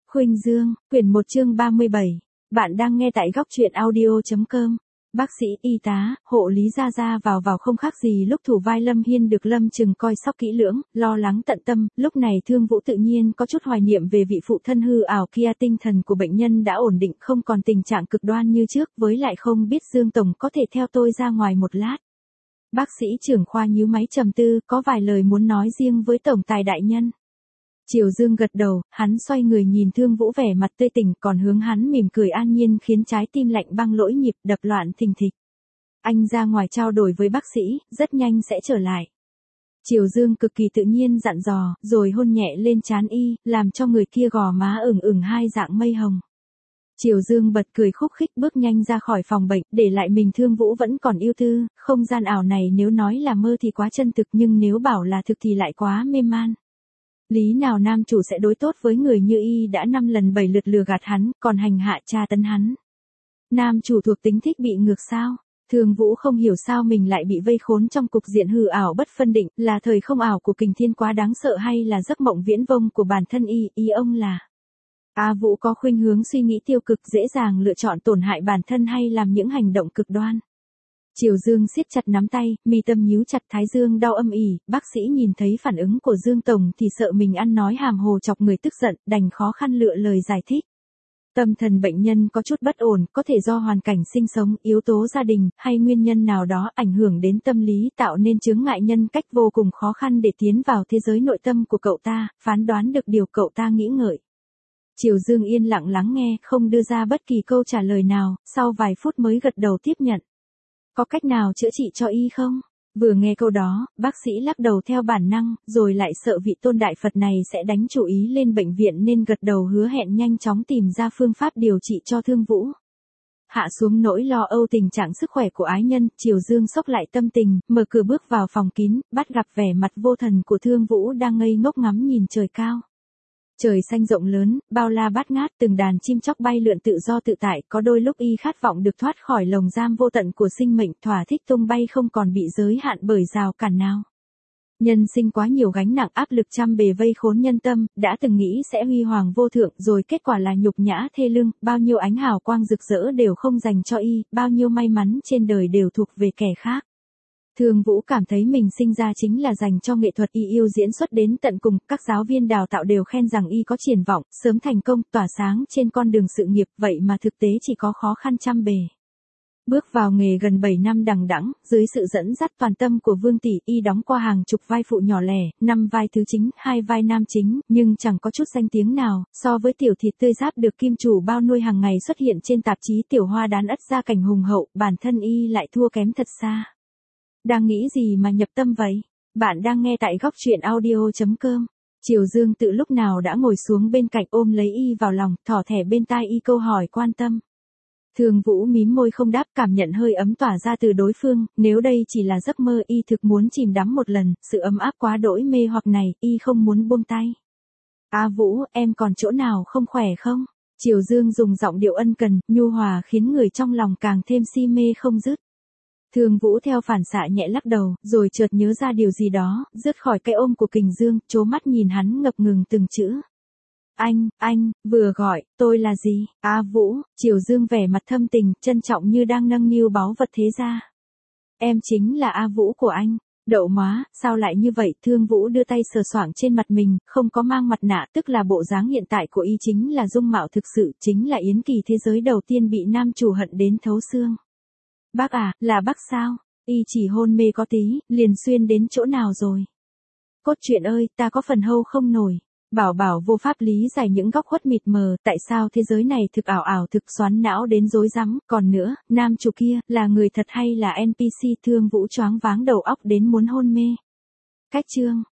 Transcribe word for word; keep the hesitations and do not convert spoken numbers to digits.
Khuynh Dương, quyển một chương ba mươi bảy. Bạn đang nghe tại góc truyện audio.com. Bác sĩ, y tá, hộ lý ra ra vào vào không khác gì lúc thủ vai Lâm Hiên được Lâm Trừng coi sóc kỹ lưỡng, lo lắng tận tâm. Lúc này Thương Vũ tự nhiên có chút hoài niệm về vị phụ thân hư ảo kia. Tinh thần của bệnh nhân đã ổn định, không còn tình trạng cực đoan như trước. Với lại không biết Dương Tổng có thể theo tôi ra ngoài một lát. Bác sĩ trưởng khoa nhíu máy trầm tư, có vài lời muốn nói riêng với tổng tài đại nhân. Triều Dương gật đầu, hắn xoay người nhìn Thương Vũ vẻ mặt tươi tỉnh, còn hướng hắn mỉm cười an nhiên khiến trái tim lạnh băng lỗi nhịp, đập loạn thình thịch. Anh ra ngoài trao đổi với bác sĩ, rất nhanh sẽ trở lại. Triều Dương cực kỳ tự nhiên dặn dò, rồi hôn nhẹ lên trán y, làm cho người kia gò má ửng ửng hai dạng mây hồng. Triều Dương bật cười khúc khích bước nhanh ra khỏi phòng bệnh, để lại mình. Thương Vũ vẫn còn yêu tư, không gian ảo này nếu nói là mơ thì quá chân thực, nhưng nếu bảo là thực thì lại quá mê man. Lý nào nam chủ sẽ đối tốt với người như y đã năm lần bảy lượt lừa gạt hắn, còn hành hạ tra tấn hắn. Nam chủ thuộc tính thích bị ngược sao? Thương Vũ không hiểu sao mình lại bị vây khốn trong cục diện hư ảo bất phân định, là thời không ảo của Kình Thiên quá đáng sợ hay là giấc mộng viễn vông của bản thân y, ý ông là. A Vũ có khuynh hướng suy nghĩ tiêu cực, dễ dàng lựa chọn tổn hại bản thân hay làm những hành động cực đoan. Triều Dương siết chặt nắm tay, mi tâm nhíu chặt, thái dương đau âm ỉ. Bác sĩ nhìn thấy phản ứng của Dương Tổng thì sợ mình ăn nói hàm hồ chọc người tức giận, đành khó khăn lựa lời giải thích. Tâm thần bệnh nhân có chút bất ổn, có thể do hoàn cảnh sinh sống, yếu tố gia đình, hay nguyên nhân nào đó ảnh hưởng đến tâm lý, tạo nên chướng ngại nhân cách vô cùng khó khăn để tiến vào thế giới nội tâm của cậu ta, phán đoán được điều cậu ta nghĩ ngợi. Triều Dương yên lặng lắng nghe, không đưa ra bất kỳ câu trả lời nào, sau vài phút mới gật đầu tiếp nhận. Có cách nào chữa trị cho y không? Vừa nghe câu đó, bác sĩ lắc đầu theo bản năng, rồi lại sợ vị tôn đại Phật này sẽ đánh chủ ý lên bệnh viện nên gật đầu hứa hẹn nhanh chóng tìm ra phương pháp điều trị cho Thương Vũ. Hạ xuống nỗi lo âu tình trạng sức khỏe của ái nhân, Triều Dương sốc lại tâm tình, mở cửa bước vào phòng kín, bắt gặp vẻ mặt vô thần của Thương Vũ đang ngây ngốc ngắm nhìn trời cao. Trời xanh rộng lớn, bao la bát ngát, từng đàn chim chóc bay lượn tự do tự tại, có đôi lúc y khát vọng được thoát khỏi lồng giam vô tận của sinh mệnh, thỏa thích tung bay không còn bị giới hạn bởi rào cản nào. Nhân sinh quá nhiều gánh nặng áp lực trăm bề vây khốn nhân tâm, đã từng nghĩ sẽ huy hoàng vô thượng, rồi kết quả là nhục nhã thê lương, bao nhiêu ánh hào quang rực rỡ đều không dành cho y, bao nhiêu may mắn trên đời đều thuộc về kẻ khác. Thương Vũ cảm thấy mình sinh ra chính là dành cho nghệ thuật, y yêu diễn xuất đến tận cùng, các giáo viên đào tạo đều khen rằng y có triển vọng, sớm thành công, tỏa sáng trên con đường sự nghiệp, vậy mà thực tế chỉ có khó khăn trăm bề. Bước vào nghề gần bảy năm đằng đẵng, dưới sự dẫn dắt toàn tâm của Vương tỷ, y đóng qua hàng chục vai phụ nhỏ lẻ, năm vai thứ chính, hai vai nam chính, nhưng chẳng có chút danh tiếng nào, so với tiểu thịt tươi giáp được kim chủ bao nuôi hàng ngày xuất hiện trên tạp chí tiểu hoa đán ất gia cảnh hùng hậu, bản thân y lại thua kém thật xa. Đang nghĩ gì mà nhập tâm vậy? Bạn đang nghe tại góc truyện audio.com. Triều Dương tự lúc nào đã ngồi xuống bên cạnh ôm lấy y vào lòng, thỏ thẻ bên tai y câu hỏi quan tâm. Thương Vũ mím môi không đáp, cảm nhận hơi ấm tỏa ra từ đối phương, nếu đây chỉ là giấc mơ y thực muốn chìm đắm một lần, sự ấm áp quá đỗi mê hoặc này, y không muốn buông tay. A Vũ, em còn chỗ nào không khỏe không? Triều Dương dùng giọng điệu ân cần, nhu hòa khiến người trong lòng càng thêm si mê không dứt. Thương Vũ theo phản xạ nhẹ lắc đầu, rồi chợt nhớ ra điều gì đó, rứt khỏi cái ôm của Kình Dương, trố mắt nhìn hắn ngập ngừng từng chữ. Anh, anh, vừa gọi, tôi là gì? A Vũ, Triều Dương vẻ mặt thâm tình, trân trọng như đang nâng niu báu vật thế gia. Em chính là A Vũ của anh. Đậu má, sao lại như vậy? Thương Vũ đưa tay sờ soạng trên mặt mình, không có mang mặt nạ, tức là bộ dáng hiện tại của y chính là dung mạo thực sự, chính là Yến Kỳ thế giới đầu tiên bị nam chủ hận đến thấu xương. Bác à, là bác sao? Y chỉ hôn mê có tí, liền xuyên đến chỗ nào rồi? Cốt truyện ơi, ta có phần hâu không nổi. Bảo bảo vô pháp lý giải những góc khuất mịt mờ, tại sao thế giới này thực ảo ảo thực xoắn não đến rối rắm, còn nữa, nam chủ kia, là người thật hay là en pê xê? Thương Vũ choáng váng đầu óc đến muốn hôn mê. Cách chương,